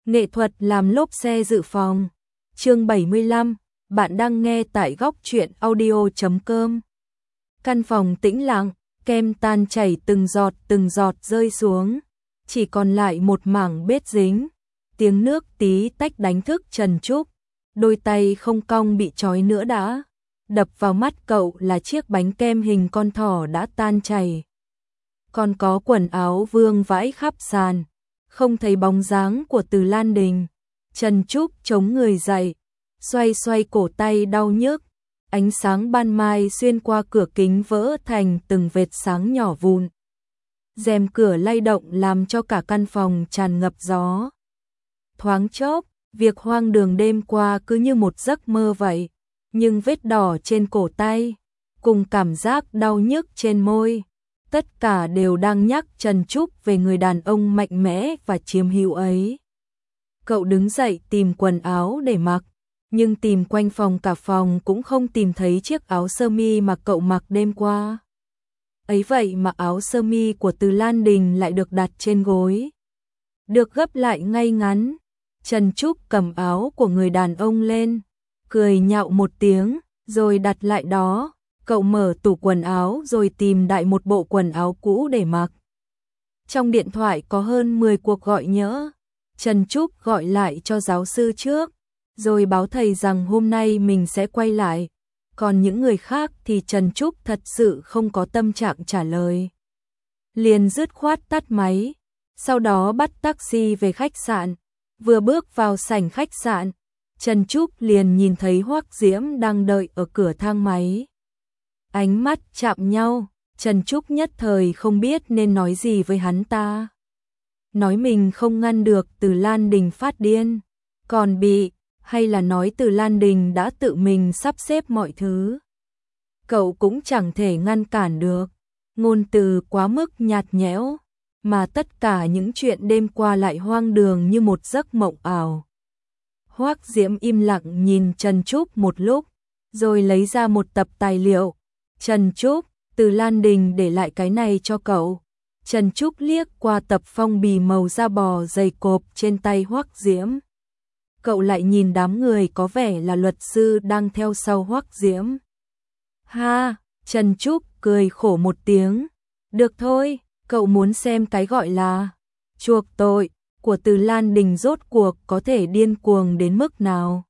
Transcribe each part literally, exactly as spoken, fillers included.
Nghệ thuật làm lốp xe dự phòng. Chương bảy mươi lăm, bạn đang nghe tại góc truyện audio chấm com. Căn phòng tĩnh lặng, kem tan chảy từng giọt từng giọt rơi xuống, chỉ còn lại một mảng bết dính. Tiếng nước tí tách đánh thức Trần Trúc, đôi tay không cong bị trói nữa đã. Đập vào mắt cậu là chiếc bánh kem hình con thỏ đã tan chảy. Còn có quần áo vương vãi khắp sàn, không thấy bóng dáng của Từ Lan Đình. Trần Trúc chống người dậy, xoay xoay cổ tay đau nhức. Ánh sáng ban mai xuyên qua cửa kính vỡ thành từng vệt sáng nhỏ vụn. Rèm cửa lay động làm cho cả căn phòng tràn ngập gió. Thoáng chốc, việc hoang đường đêm qua cứ như một giấc mơ vậy, nhưng vết đỏ trên cổ tay, cùng cảm giác đau nhức trên môi, tất cả đều đang nhắc Trần Trúc về người đàn ông mạnh mẽ và chiếm hữu ấy. Cậu đứng dậy tìm quần áo để mặc, nhưng tìm quanh phòng cả phòng cũng không tìm thấy chiếc áo sơ mi mà cậu mặc đêm qua. Ấy vậy mà áo sơ mi của Từ Lan Đình lại được đặt trên gối, được gấp lại ngay ngắn. Trần Trúc cầm áo của người đàn ông lên, cười nhạo một tiếng, rồi đặt lại đó. Cậu mở tủ quần áo rồi tìm đại một bộ quần áo cũ để mặc. Trong điện thoại có hơn mười cuộc gọi nhỡ. Trần Trúc gọi lại cho giáo sư trước, rồi báo thầy rằng hôm nay mình sẽ quay lại. Còn những người khác thì Trần Trúc thật sự không có tâm trạng trả lời. Liền dứt khoát tắt máy, sau đó bắt taxi về khách sạn. Vừa bước vào sảnh khách sạn, Trần Trúc liền nhìn thấy Hoắc Diễm đang đợi ở cửa thang máy. Ánh mắt chạm nhau, Trần Trúc nhất thời không biết nên nói gì với hắn ta. Nói mình không ngăn được Từ Lan Đình phát điên, còn bị, hay là nói Từ Lan Đình đã tự mình sắp xếp mọi thứ. Cậu cũng chẳng thể ngăn cản được, ngôn từ quá mức nhạt nhẽo, mà tất cả những chuyện đêm qua lại hoang đường như một giấc mộng ảo. Hoắc Diễm im lặng nhìn Trần Trúc một lúc, rồi lấy ra một tập tài liệu. Trần Trúc, Từ Lan Đình để lại cái này cho cậu. Trần Trúc liếc qua tập phong bì màu da bò dày cộp trên tay Hoắc Diễm. Cậu lại nhìn đám người có vẻ là luật sư đang theo sau Hoắc Diễm. Ha, Trần Trúc cười khổ một tiếng. Được thôi, cậu muốn xem cái gọi là chuộc tội của Từ Lan Đình rốt cuộc có thể điên cuồng đến mức nào.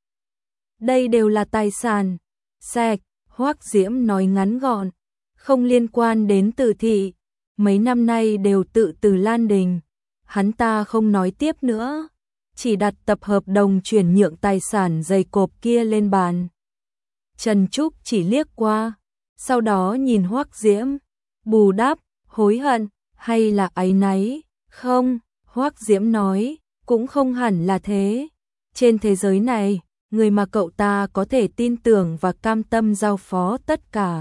Đây đều là tài sản sạch, Hoắc Diễm nói ngắn gọn, không liên quan đến Từ thị, mấy năm nay đều tự Từ Lan Đình. Hắn ta không nói tiếp nữa, chỉ đặt tập hợp đồng chuyển nhượng tài sản dày cộp kia lên bàn. Trần Trúc chỉ liếc qua, sau đó nhìn Hoắc Diễm, bù đắp, hối hận, hay là áy náy? Không, Hoắc Diễm nói, cũng không hẳn là thế. Trên thế giới này, người mà cậu ta có thể tin tưởng và cam tâm giao phó tất cả,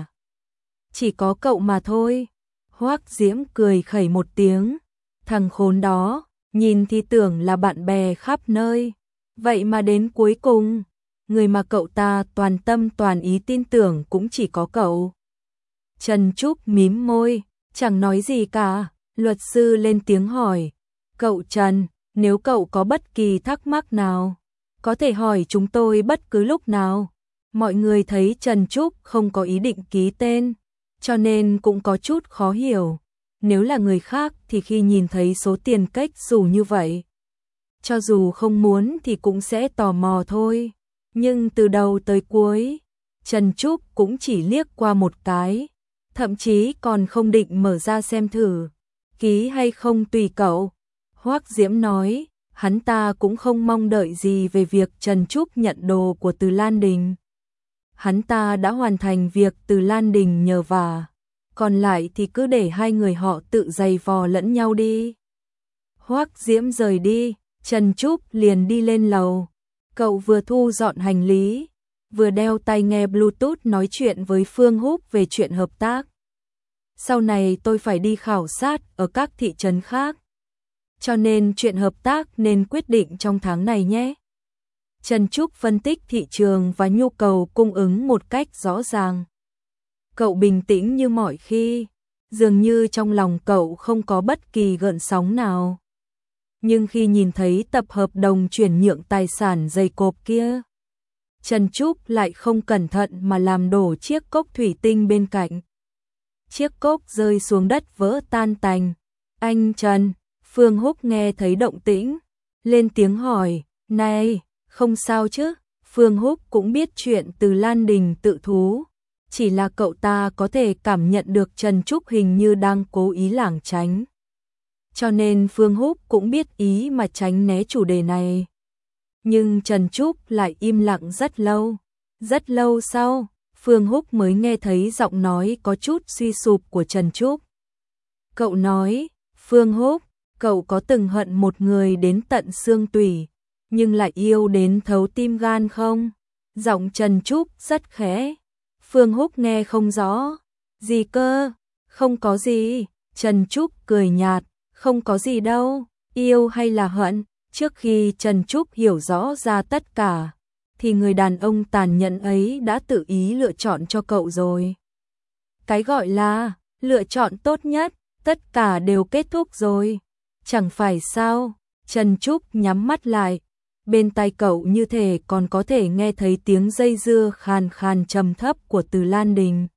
chỉ có cậu mà thôi. Hoắc Diễm cười khẩy một tiếng, thằng khốn đó, nhìn thì tưởng là bạn bè khắp nơi, vậy mà đến cuối cùng, người mà cậu ta toàn tâm toàn ý tin tưởng cũng chỉ có cậu. Trần Trúc mím môi, chẳng nói gì cả. Luật sư lên tiếng hỏi, cậu Trần, nếu cậu có bất kỳ thắc mắc nào, có thể hỏi chúng tôi bất cứ lúc nào. Mọi người thấy Trần Trúc không có ý định ký tên, cho nên cũng có chút khó hiểu. Nếu là người khác thì khi nhìn thấy số tiền cách xù như vậy, cho dù không muốn thì cũng sẽ tò mò thôi. Nhưng từ đầu tới cuối, Trần Trúc cũng chỉ liếc qua một cái, thậm chí còn không định mở ra xem thử. Ký hay không tùy cậu. Hoắc Diễm nói, hắn ta cũng không mong đợi gì về việc Trần Trúc nhận đồ của Từ Lan Đình. Hắn ta đã hoàn thành việc Từ Lan Đình nhờ vả, còn lại thì cứ để hai người họ tự giày vò lẫn nhau đi. Hoắc Diễm rời đi, Trần Trúc liền đi lên lầu. Cậu vừa thu dọn hành lý, vừa đeo tai nghe Bluetooth nói chuyện với Phương Húc về chuyện hợp tác. Sau này tôi phải đi khảo sát ở các thị trấn khác, cho nên chuyện hợp tác nên quyết định trong tháng này nhé. Trần Trúc phân tích thị trường và nhu cầu cung ứng một cách rõ ràng. Cậu bình tĩnh như mọi khi, dường như trong lòng cậu không có bất kỳ gợn sóng nào. nhưng khi nhìn thấy tập hợp đồng chuyển nhượng tài sản dày cộp kia, Trần Trúc lại không cẩn thận mà làm đổ chiếc cốc thủy tinh bên cạnh. Chiếc cốc rơi xuống đất vỡ tan tành. Anh Trần, Phương Húc nghe thấy động tĩnh, lên tiếng hỏi, này, không sao chứ? Phương Húc cũng biết chuyện Từ Lan Đình tự thú, chỉ là cậu ta có thể cảm nhận được Trần Trúc hình như đang cố ý lảng tránh. Cho nên Phương Húc cũng biết ý mà tránh né chủ đề này. Nhưng Trần Trúc lại im lặng rất lâu. Rất lâu sau, Phương Húc mới nghe thấy giọng nói có chút suy sụp của Trần Trúc. Cậu nói, Phương Húc, cậu có từng hận một người đến tận xương tủy, nhưng lại yêu đến thấu tim gan không? Giọng Trần Trúc rất khẽ. Phương Húc nghe không rõ. Gì cơ? Không có gì. Trần Trúc cười nhạt, không có gì đâu. Yêu hay là hận? Trước khi Trần Trúc hiểu rõ ra tất cả, thì người đàn ông tàn nhẫn ấy đã tự ý lựa chọn cho cậu rồi. Cái gọi là lựa chọn tốt nhất, tất cả đều kết thúc rồi. Chẳng phải sao? Trần Trúc nhắm mắt lại. Bên tai cậu như thể còn có thể nghe thấy tiếng dây dưa khàn khàn trầm thấp của Từ Lan Đình.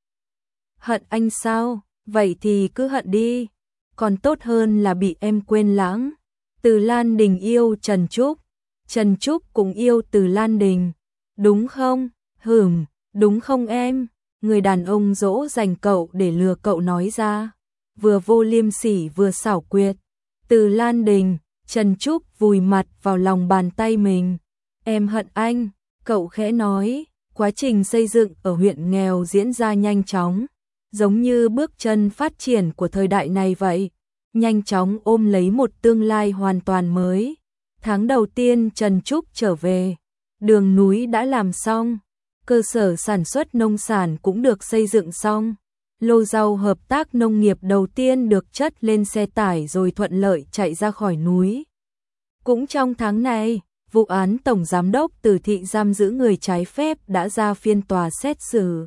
Hận anh sao? Vậy thì cứ hận đi. Còn tốt hơn là bị em quên lãng. Từ Lan Đình yêu Trần Trúc. Trần Trúc cũng yêu Từ Lan Đình. Đúng không? Hửm, đúng không em? Người đàn ông dỗ dành cậu để lừa cậu nói ra. Vừa vô liêm sỉ vừa xảo quyệt. Từ Lan Đình, Trần Trúc vùi mặt vào lòng bàn tay mình. Em hận anh, cậu khẽ nói. Quá trình xây dựng ở huyện nghèo diễn ra nhanh chóng, giống như bước chân phát triển của thời đại này vậy. Nhanh chóng ôm lấy một tương lai hoàn toàn mới. Tháng đầu tiên Trần Trúc trở về, đường núi đã làm xong, cơ sở sản xuất nông sản cũng được xây dựng xong. Lô rau hợp tác nông nghiệp đầu tiên được chất lên xe tải rồi thuận lợi chạy ra khỏi núi. Cũng trong tháng này, vụ án Tổng Giám đốc Từ Thị giam giữ người trái phép đã ra phiên tòa xét xử.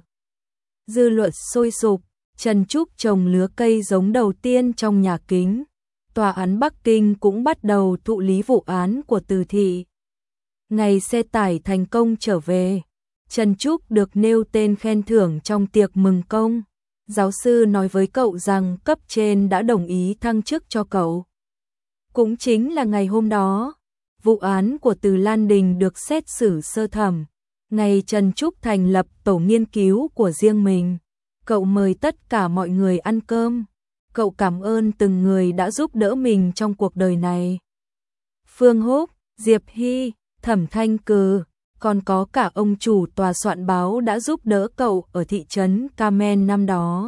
Dư luận sôi sục, Trần Trúc trồng lứa cây giống đầu tiên trong nhà kính. Tòa án Bắc Kinh cũng bắt đầu thụ lý vụ án của Từ Thị. Ngày xe tải thành công trở về, Trần Trúc được nêu tên khen thưởng trong tiệc mừng công. Giáo sư nói với cậu rằng cấp trên đã đồng ý thăng chức cho cậu. Cũng chính là ngày hôm đó, vụ án của Từ Lan Đình được xét xử sơ thẩm. Ngày Trần Trúc thành lập tổ nghiên cứu của riêng mình. Cậu mời tất cả mọi người ăn cơm. Cậu cảm ơn từng người đã giúp đỡ mình trong cuộc đời này. Phương Húc, Diệp Hy, Thẩm Thanh Cừ, còn có cả ông chủ tòa soạn báo đã giúp đỡ cậu ở thị trấn Kamen năm đó.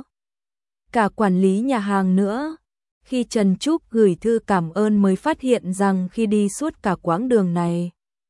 Cả quản lý nhà hàng nữa. Khi Trần Trúc gửi thư cảm ơn mới phát hiện rằng khi đi suốt cả quãng đường này,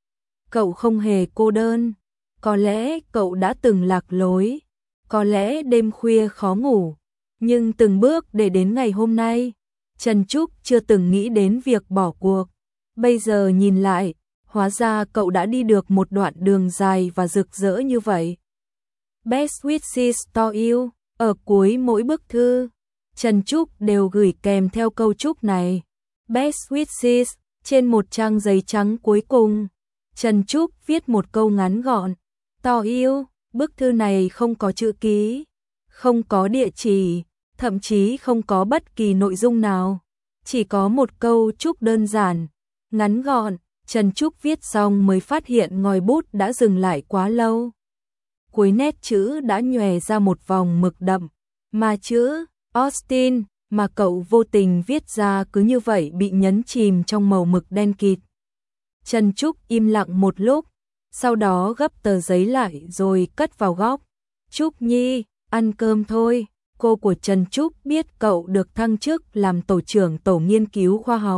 cậu không hề cô đơn. Có lẽ cậu đã từng lạc lối, có lẽ đêm khuya khó ngủ, nhưng từng bước để đến ngày hôm nay, Trần Trúc chưa từng nghĩ đến việc bỏ cuộc. Bây giờ nhìn lại, hóa ra cậu đã đi được một đoạn đường dài và rực rỡ như vậy. Best wishes to you, ở cuối mỗi bức thư, Trần Trúc đều gửi kèm theo câu chúc này. Best wishes, trên một trang giấy trắng cuối cùng, Trần Trúc viết một câu ngắn gọn. To you, bức thư này không có chữ ký, không có địa chỉ, thậm chí không có bất kỳ nội dung nào. Chỉ có một câu chúc đơn giản, ngắn gọn. Trần Trúc viết xong mới phát hiện ngòi bút đã dừng lại quá lâu. Cuối nét chữ đã nhòe ra một vòng mực đậm, mà chữ Austin mà cậu vô tình viết ra cứ như vậy bị nhấn chìm trong màu mực đen kịt. Trần Trúc im lặng một lúc, sau đó gấp tờ giấy lại rồi cất vào góc. Trúc Nhi, ăn cơm thôi. Cô của Trần Trúc biết cậu được thăng chức làm tổ trưởng tổ nghiên cứu khoa học.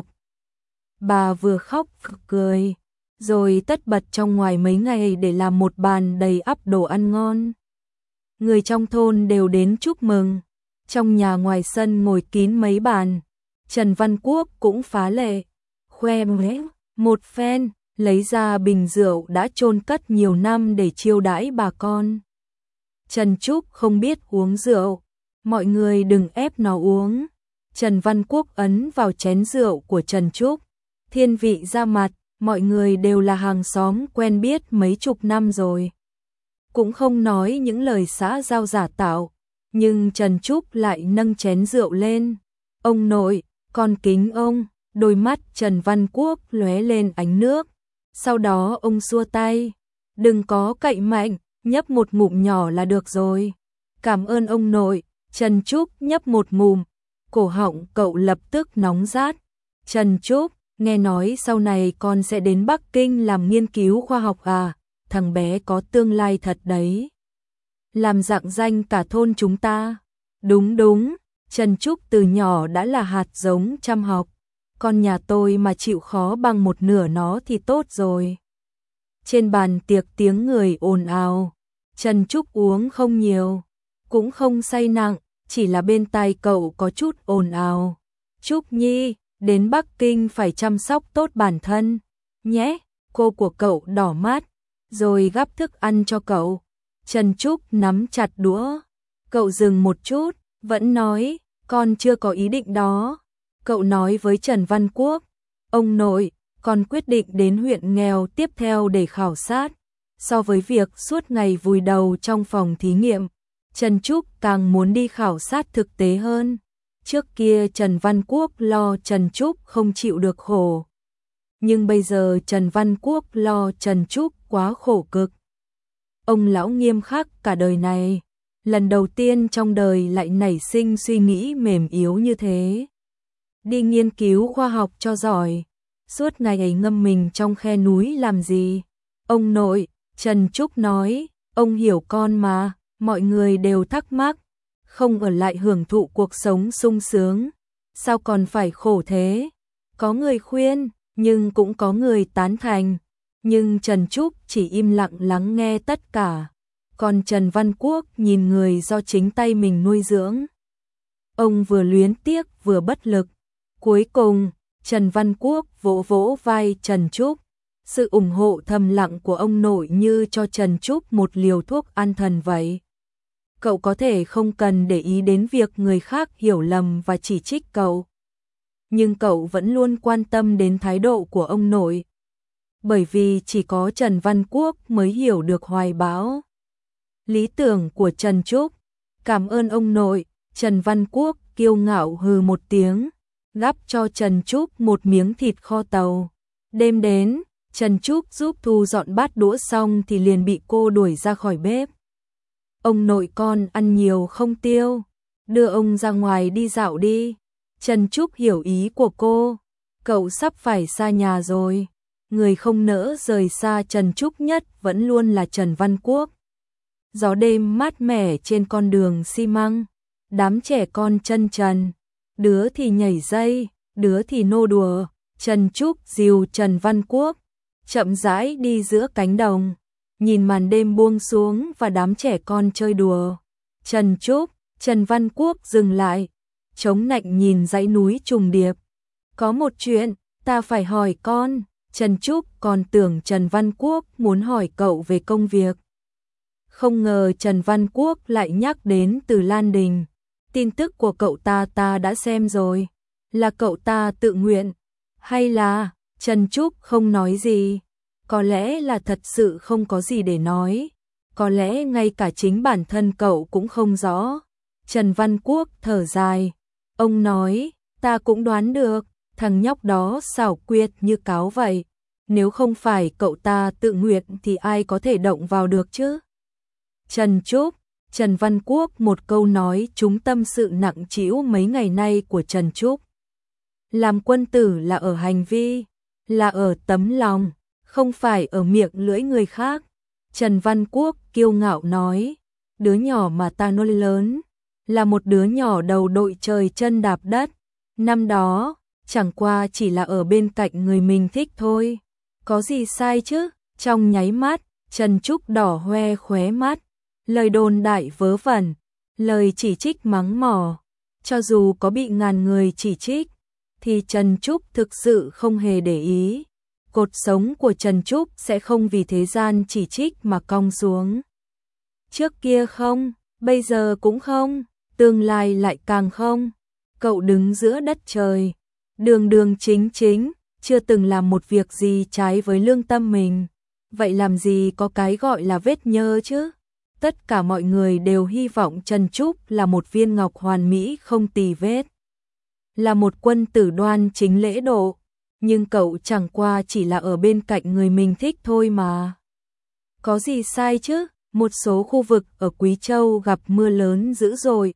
Bà vừa khóc vừa cười, rồi tất bật trong ngoài mấy ngày để làm một bàn đầy ắp đồ ăn ngon. Người trong thôn đều đến chúc mừng. Trong nhà ngoài sân ngồi kín mấy bàn. Trần Văn Quốc cũng phá lệ, khoe mẽ một phen, lấy ra bình rượu đã chôn cất nhiều năm để chiêu đãi bà con. Trần Trúc không biết uống rượu, mọi người đừng ép nó uống. Trần Văn Quốc ấn vào chén rượu của Trần Trúc, Thiên vị ra mặt, mọi người đều là hàng xóm quen biết mấy chục năm rồi. Cũng không nói những lời xã giao giả tạo, nhưng Trần Trúc lại nâng chén rượu lên. Ông nội, con kính ông, đôi mắt Trần Văn Quốc lóe lên ánh nước. Sau đó ông xua tay, đừng có cậy mạnh, nhấp một ngụm nhỏ là được rồi. Cảm ơn ông nội. Trần Trúc nhấp một ngụm, cổ họng cậu lập tức nóng rát. Trần Trúc, nghe nói sau này con sẽ đến Bắc Kinh làm nghiên cứu khoa học à, thằng bé có tương lai thật đấy. Làm rạng danh cả thôn chúng ta. Đúng đúng, Trần Trúc từ nhỏ đã là hạt giống chăm học. Con nhà tôi mà chịu khó bằng một nửa nó thì tốt rồi. Trên bàn tiệc tiếng người ồn ào. Trần Trúc uống không nhiều, cũng không say nặng, chỉ là bên tai cậu có chút ồn ào. Trúc Nhi, đến Bắc Kinh phải chăm sóc tốt bản thân, nhé. Cô của cậu đỏ mắt, rồi gắp thức ăn cho cậu. Trần Trúc nắm chặt đũa. Cậu dừng một chút, vẫn nói, con chưa có ý định đó. Cậu nói với Trần Văn Quốc, ông nội, con quyết định đến huyện nghèo tiếp theo để khảo sát. So với việc suốt ngày vùi đầu trong phòng thí nghiệm, Trần Trúc càng muốn đi khảo sát thực tế hơn. Trước kia Trần Văn Quốc lo Trần Trúc không chịu được khổ. Nhưng bây giờ Trần Văn Quốc lo Trần Trúc quá khổ cực. Ông lão nghiêm khắc cả đời này, lần đầu tiên trong đời lại nảy sinh suy nghĩ mềm yếu như thế. Đi nghiên cứu khoa học cho giỏi, suốt ngày ấy ngâm mình trong khe núi làm gì? Ông nội, Trần Trúc nói, ông hiểu con mà, mọi người đều thắc mắc, không ở lại hưởng thụ cuộc sống sung sướng, sao còn phải khổ thế? Có người khuyên, nhưng cũng có người tán thành, nhưng Trần Trúc chỉ im lặng lắng nghe tất cả. Còn Trần Văn Quốc nhìn người do chính tay mình nuôi dưỡng. Ông vừa luyến tiếc vừa bất lực. Cuối cùng, Trần Văn Quốc vỗ vỗ vai Trần Trúc. Sự ủng hộ thầm lặng của ông nội như cho Trần Trúc một liều thuốc an thần vậy. Cậu có thể không cần để ý đến việc người khác hiểu lầm và chỉ trích cậu. Nhưng cậu vẫn luôn quan tâm đến thái độ của ông nội. Bởi vì chỉ có Trần Văn Quốc mới hiểu được hoài bão lý tưởng của Trần Trúc. Cảm ơn ông nội. Trần Văn Quốc kiêu ngạo hừ một tiếng, gắp cho Trần Trúc một miếng thịt kho tàu. Đêm đến, Trần Trúc giúp thu dọn bát đũa xong thì liền bị cô đuổi ra khỏi bếp. Ông nội con ăn nhiều không tiêu, đưa ông ra ngoài đi dạo đi. Trần Trúc hiểu ý của cô, cậu sắp phải xa nhà rồi. Người không nỡ rời xa Trần Trúc nhất vẫn luôn là Trần Văn Quốc. Gió đêm mát mẻ trên con đường xi măng, đám trẻ con chân trần, đứa thì nhảy dây, đứa thì nô đùa. Trần Trúc dìu Trần Văn Quốc chậm rãi đi giữa cánh đồng, nhìn màn đêm buông xuống và đám trẻ con chơi đùa. Trần Trúc, Trần Văn Quốc dừng lại, chống nạnh nhìn dãy núi trùng điệp. Có một chuyện, ta phải hỏi con. Trần Trúc còn tưởng Trần Văn Quốc muốn hỏi cậu về công việc. Không ngờ Trần Văn Quốc lại nhắc đến Từ Lan Đình. Tin tức của cậu ta ta đã xem rồi. Là cậu ta tự nguyện? Hay là... Trần Trúc không nói gì. Có lẽ là thật sự không có gì để nói. Có lẽ ngay cả chính bản thân cậu cũng không rõ. Trần Văn Quốc thở dài. Ông nói, ta cũng đoán được, thằng nhóc đó xảo quyệt như cáo vậy. Nếu không phải cậu ta tự nguyện thì ai có thể động vào được chứ? Trần Trúc, Trần Văn Quốc một câu nói trúng tâm sự nặng trĩu mấy ngày nay của Trần Trúc. Làm quân tử là ở hành vi, là ở tấm lòng, không phải ở miệng lưỡi người khác. Trần Văn Quốc kiêu ngạo nói, đứa nhỏ mà ta nuôi lớn, là một đứa nhỏ đầu đội trời chân đạp đất. Năm đó, chẳng qua chỉ là ở bên cạnh người mình thích thôi. Có gì sai chứ? Trong nháy mắt, Trần Trúc đỏ hoe khóe mắt. Lời đồn đại vớ vẩn, lời chỉ trích mắng mỏ. Cho dù có bị ngàn người chỉ trích, thì Trần Trúc thực sự không hề để ý. Cột sống của Trần Trúc sẽ không vì thế gian chỉ trích mà cong xuống. Trước kia không, bây giờ cũng không, tương lai lại càng không. Cậu đứng giữa đất trời, đường đường chính chính, chưa từng làm một việc gì trái với lương tâm mình. Vậy làm gì có cái gọi là vết nhơ chứ? Tất cả mọi người đều hy vọng Trần Trúc là một viên ngọc hoàn mỹ không tì vết, là một quân tử đoan chính lễ độ, nhưng cậu chẳng qua chỉ là ở bên cạnh người mình thích thôi mà. Có gì sai chứ? Một số khu vực ở Quý Châu gặp mưa lớn dữ dội.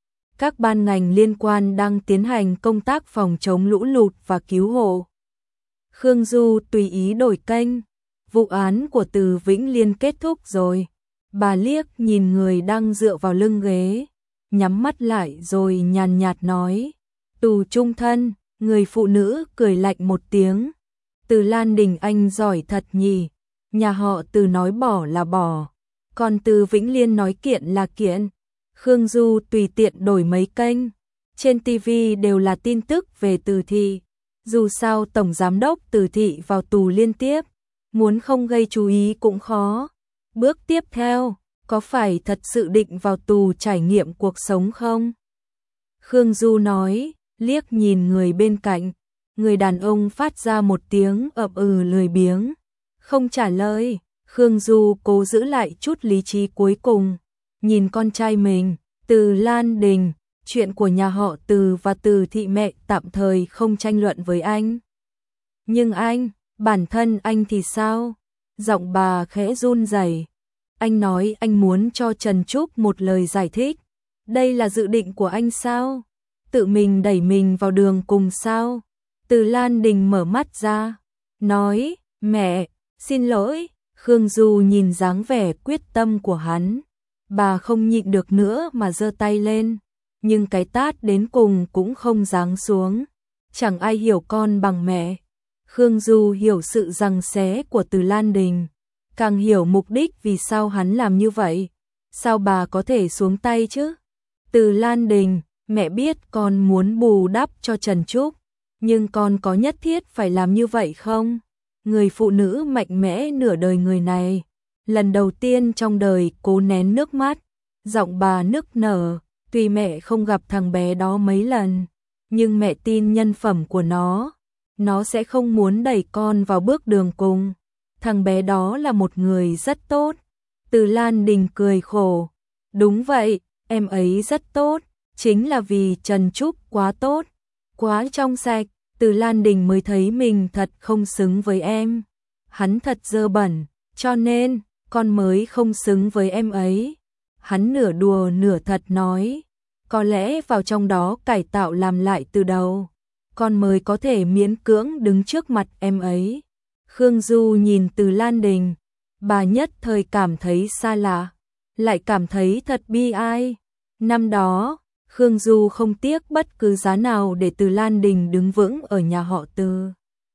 Các ban ngành liên quan đang tiến hành công tác phòng chống lũ lụt và cứu hộ. Khương Du tùy ý đổi kênh. Vụ án của Từ Vĩnh Liên kết thúc rồi. Bà liếc nhìn người đang dựa vào lưng ghế, nhắm mắt lại rồi nhàn nhạt nói, tù chung thân. Người phụ nữ cười lạnh một tiếng. Từ Lan Đình anh giỏi thật nhỉ, nhà họ Từ nói bỏ là bỏ, còn Từ Vĩnh Liên nói kiện là kiện. Khương Du tùy tiện đổi mấy kênh, trên ti vi đều là tin tức về Từ Thị. Dù sao Tổng Giám đốc Từ Thị vào tù liên tiếp, muốn không gây chú ý cũng khó. Bước tiếp theo, có phải thật sự định vào tù trải nghiệm cuộc sống không? Khương Du nói, liếc nhìn người bên cạnh. Người đàn ông phát ra một tiếng ậm ừ lười biếng, không trả lời. Khương Du cố giữ lại chút lý trí cuối cùng, nhìn con trai mình, Từ Lan Đình. Chuyện của nhà họ Từ và Từ Thị mẹ tạm thời không tranh luận với anh. Nhưng anh, bản thân anh thì sao? Giọng bà khẽ run rẩy. Anh nói anh muốn cho Trần Trúc một lời giải thích. Đây là dự định của anh sao? Tự mình đẩy mình vào đường cùng sao? Từ Lan Đình mở mắt ra, nói, mẹ, xin lỗi. Khương Du nhìn dáng vẻ quyết tâm của hắn, bà không nhịn được nữa mà giơ tay lên, nhưng cái tát đến cùng cũng không giáng xuống. Chẳng ai hiểu con bằng mẹ. Khương Du hiểu sự giằng xé của Từ Lan Đình, càng hiểu mục đích vì sao hắn làm như vậy. Sao bà có thể xuống tay chứ? Từ Lan Đình, mẹ biết con muốn bù đắp cho Trần Trúc, nhưng con có nhất thiết phải làm như vậy không? Người phụ nữ mạnh mẽ nửa đời người này, lần đầu tiên trong đời cố nén nước mắt, giọng bà nức nở. Tuy mẹ không gặp thằng bé đó mấy lần, nhưng mẹ tin nhân phẩm của nó, nó sẽ không muốn đẩy con vào bước đường cùng. Thằng bé đó là một người rất tốt. Từ Lan Đình cười khổ. Đúng vậy, em ấy rất tốt, chính là vì Trần Trúc quá tốt, quá trong sạch, Từ Lan Đình mới thấy mình thật không xứng với em. Hắn thật dơ bẩn, cho nên con mới không xứng với em ấy. Hắn nửa đùa nửa thật nói, có lẽ vào trong đó cải tạo làm lại từ đầu, con mới có thể miễn cưỡng đứng trước mặt em ấy. Khương Du nhìn Từ Lan Đình, bà nhất thời cảm thấy xa lạ, lại cảm thấy thật bi ai. Năm đó, Khương Du không tiếc bất cứ giá nào để Từ Lan Đình đứng vững ở nhà họ Từ.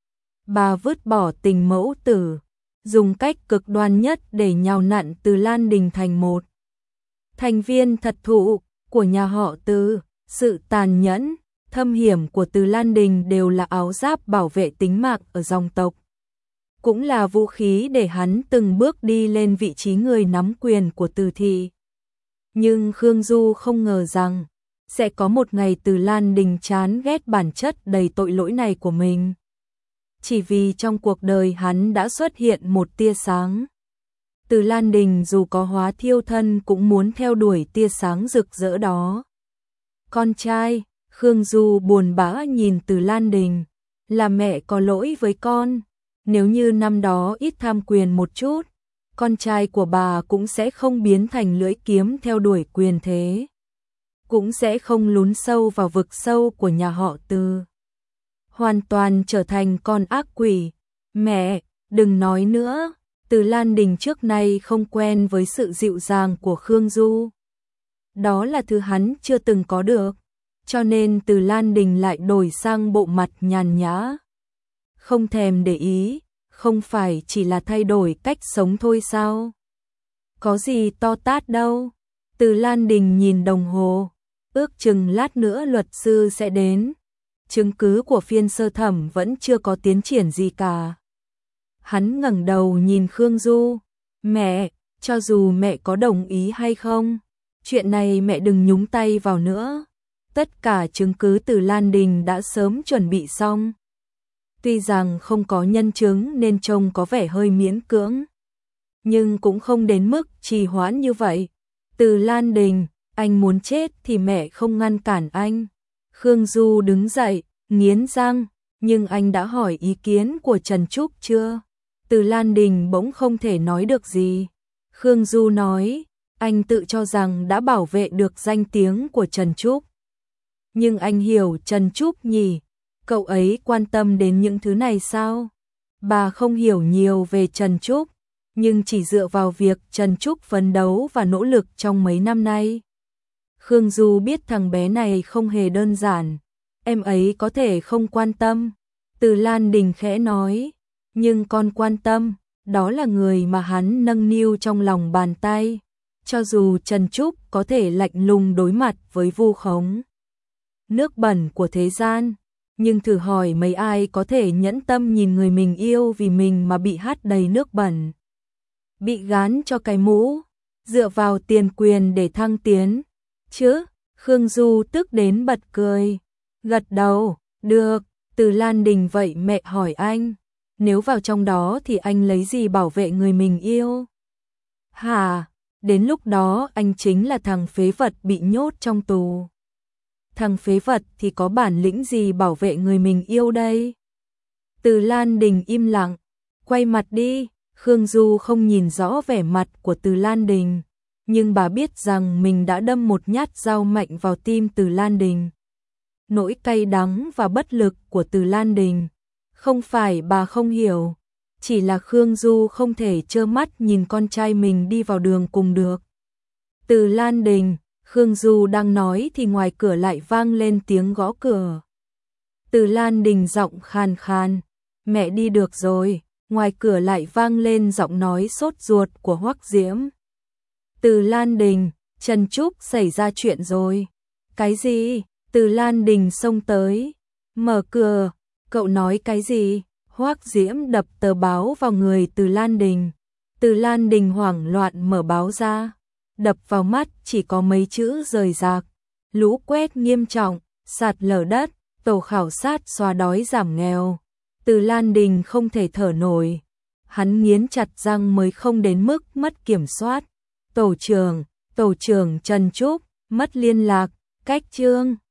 Bà vứt bỏ tình mẫu tử, dùng cách cực đoan nhất để nhào nặn Từ Lan Đình thành một thành viên thật thụ của nhà họ Từ. Sự tàn nhẫn, thâm hiểm của Từ Lan Đình đều là áo giáp bảo vệ tính mạng ở dòng tộc, cũng là vũ khí để hắn từng bước đi lên vị trí người nắm quyền của Từ Thị. Nhưng Khương Du không ngờ rằng sẽ có một ngày Từ Lan Đình chán ghét bản chất đầy tội lỗi này của mình, chỉ vì trong cuộc đời hắn đã xuất hiện một tia sáng. Từ Lan Đình dù có hóa thiêu thân cũng muốn theo đuổi tia sáng rực rỡ đó. Con trai, Khương Du buồn bã nhìn Từ Lan Đình, là mẹ có lỗi với con. Nếu như năm đó ít tham quyền một chút, con trai của bà cũng sẽ không biến thành lưỡi kiếm theo đuổi quyền thế, cũng sẽ không lún sâu vào vực sâu của nhà họ Từ, hoàn toàn trở thành con ác quỷ. Mẹ, đừng nói nữa. Từ Lan Đình trước nay không quen với sự dịu dàng của Khương Du. Đó là thứ hắn chưa từng có được, cho nên Từ Lan Đình lại đổi sang bộ mặt nhàn nhã. Không thèm để ý, không phải chỉ là thay đổi cách sống thôi sao? Có gì to tát đâu. Từ Lan Đình nhìn đồng hồ, ước chừng lát nữa luật sư sẽ đến. Chứng cứ của phiên sơ thẩm vẫn chưa có tiến triển gì cả. Hắn ngẩng đầu nhìn Khương Du, mẹ, cho dù mẹ có đồng ý hay không, chuyện này mẹ đừng nhúng tay vào nữa. Tất cả chứng cứ Từ Lan Đình đã sớm chuẩn bị xong. Tuy rằng không có nhân chứng nên trông có vẻ hơi miễn cưỡng, nhưng cũng không đến mức trì hoãn như vậy. Từ Lan Đình, anh muốn chết thì mẹ không ngăn cản anh. Khương Du đứng dậy, nghiến răng, nhưng anh đã hỏi ý kiến của Trần Trúc chưa? Từ Lan Đình bỗng không thể nói được gì. Khương Du nói, anh tự cho rằng đã bảo vệ được danh tiếng của Trần Trúc. Nhưng anh hiểu Trần Trúc nhỉ? Cậu ấy quan tâm đến những thứ này sao? Bà không hiểu nhiều về Trần Trúc, nhưng chỉ dựa vào việc Trần Trúc phấn đấu và nỗ lực trong mấy năm nay. Khương Du biết thằng bé này không hề đơn giản, em ấy có thể không quan tâm. Từ Lan Đình khẽ nói, nhưng con quan tâm, đó là người mà hắn nâng niu trong lòng bàn tay. Cho dù Trần Trúc có thể lạnh lùng đối mặt với vu khống, nước bẩn của thế gian, nhưng thử hỏi mấy ai có thể nhẫn tâm nhìn người mình yêu vì mình mà bị hắt đầy nước bẩn, bị gán cho cái mũ, dựa vào tiền quyền để thăng tiến, chứ? Khương Du tức đến bật cười, gật đầu, được. Từ Lan Đình, vậy mẹ hỏi anh, nếu vào trong đó thì anh lấy gì bảo vệ người mình yêu? Hả? Đến lúc đó anh chính là thằng phế vật bị nhốt trong tù. Thằng phế vật thì có bản lĩnh gì bảo vệ người mình yêu đây? Từ Lan Đình im lặng, quay mặt đi. Khương Du không nhìn rõ vẻ mặt của Từ Lan Đình, nhưng bà biết rằng mình đã đâm một nhát dao mạnh vào tim Từ Lan Đình. Nỗi cay đắng và bất lực của Từ Lan Đình, không phải bà không hiểu, chỉ là Khương Du không thể trơ mắt nhìn con trai mình đi vào đường cùng được. Từ Lan Đình, Khương Du đang nói thì ngoài cửa lại vang lên tiếng gõ cửa. Từ Lan Đình giọng khàn khàn, mẹ đi được rồi. Ngoài cửa lại vang lên giọng nói sốt ruột của Hoắc Diễm. Từ Lan Đình, Trần Trúc xảy ra chuyện rồi. Cái gì? Từ Lan Đình xông tới, mở cửa. Cậu nói cái gì? Hoắc Diễm đập tờ báo vào người Từ Lan Đình. Từ Lan Đình hoảng loạn mở báo ra, đập vào mắt chỉ có mấy chữ rời rạc: lũ quét nghiêm trọng, sạt lở đất, tổ khảo sát xóa đói giảm nghèo. Từ Lan Đình không thể thở nổi, hắn nghiến chặt răng mới không đến mức mất kiểm soát. Tổ trưởng, tổ trưởng Trần Trúc, mất liên lạc, cách chương.